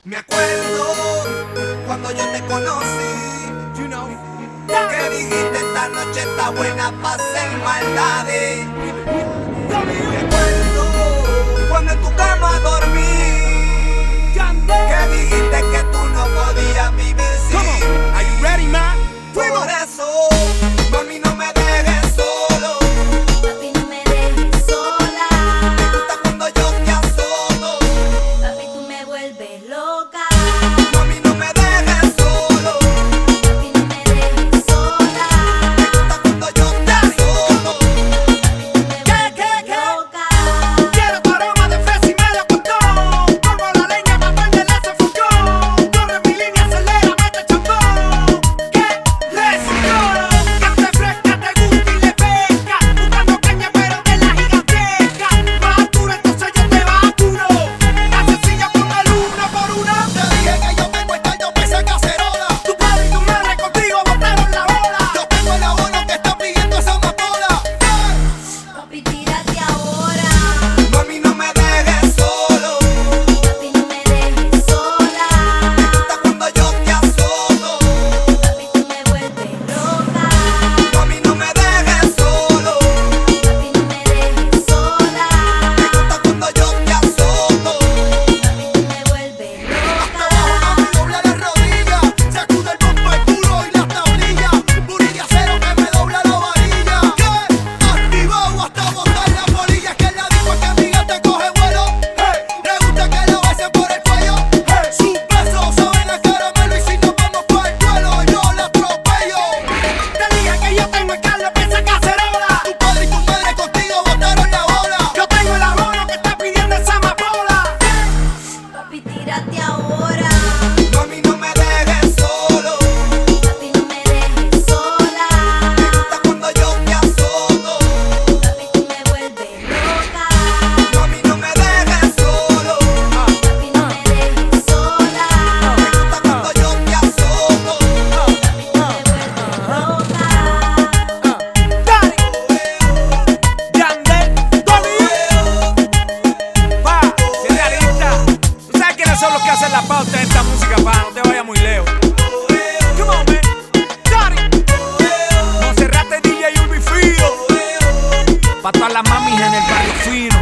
Me acuerdo cuando yo te conocí, que dijiste esta noche está buena pa' hacer maldades. Me acuerdo cuando en tu cama dormí, que dijiste que tú no podías vivir sin. Are you ready, man? Por eso, mami, no me dejes solo. Papi, no me dejes sola. Me gusta cuando yo te azoto. Papi, tú me vuelves loca. Mami, no me dejes solo. Papi, no me dejes sola. Me gusta cuando yo te azoto. Papi, tú me vuelves loca. Quiero tu aroma de fresa y melocotón. Como la leña pa' prenderle ese fogón. Corre mi línea, acelera, mete chambón. ¿Qué? Let's go. Que te fresca, te gusta y le pesca. Buscando caña pero de la gigantesca. Más altura, entonces yo te vacuro. La sencilla con el uno por uno. Te dije que yo tengo el caldo que esa cacerola. Tu padre y tu madre contigo botaron la bola. Yo tengo el abono que está pidiendo esa amapola. Papi, tírate ahora. Mami, no me dejes solo. Papi, no me dejes sola. Me gusta cuando yo te azoto. Papi, tú me vuelves loca. Mami, no me dejes solo. Papi, no me dejes sola. Me gusta cuando yo te azoto. Papi, tú me vuelves Hasta loca. abajo, mami, dobla las rodillas. Sacude el bombo, el culo y las tablillas. Booty de acero que me dobla la varilla. Activado hasta botar la polilla. Que la digo que amiga te coge vuelo. Le gusta que la besen por el cuello. Sus besos saben a caramelo. Y si nos vamos por el vuelo, yo la atropello. Te dije que yo tengo el caldo que esa cacerola. Tu padre y tu madre contigo botaron la bola. Yo tengo el abono que está pidiendo esa amapola. Papi, tírate ahora. Mami, no me dejes solo. Papi, no me dejes sola. Me gusta cuando yo te azoto. Papi, tú me vuelves loca. Mami, no me dejes solo. Papi, no me dejes sola. Me gusta cuando yo te azoto. Papi, tú me vuelves loca. Yandel, pa, si es realista. Tú sabes quiénes son los que hacen la pauta de esta música, pa, no te vayas muy lejos. Come on, man. Johnny. Monserrate DJ Ubi Fino. Pa' todas las mamis en el barrio fino.